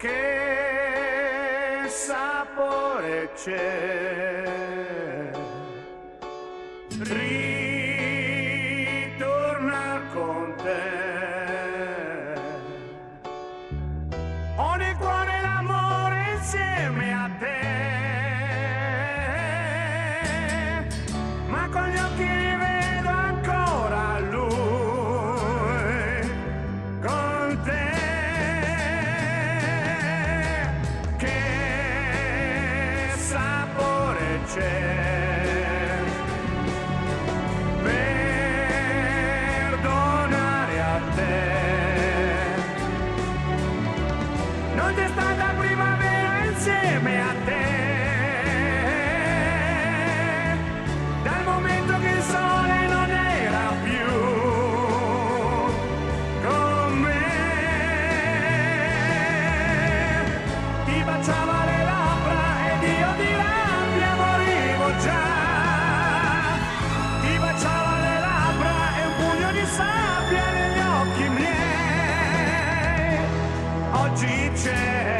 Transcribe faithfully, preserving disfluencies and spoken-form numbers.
che sapore c'è ritornar con te, ho nel cuore l'amore insieme a te, ma con gli occhi rivedo ancora lui con te. C'è perdonare a te, non c'è stata primavera insieme a te, dal momento che il sole non era più con me, ti baciava le labbra ed io di rabbia morivo già, ti baciava le labbra e un pugno di sabbia negli occhi miei, oggi c'è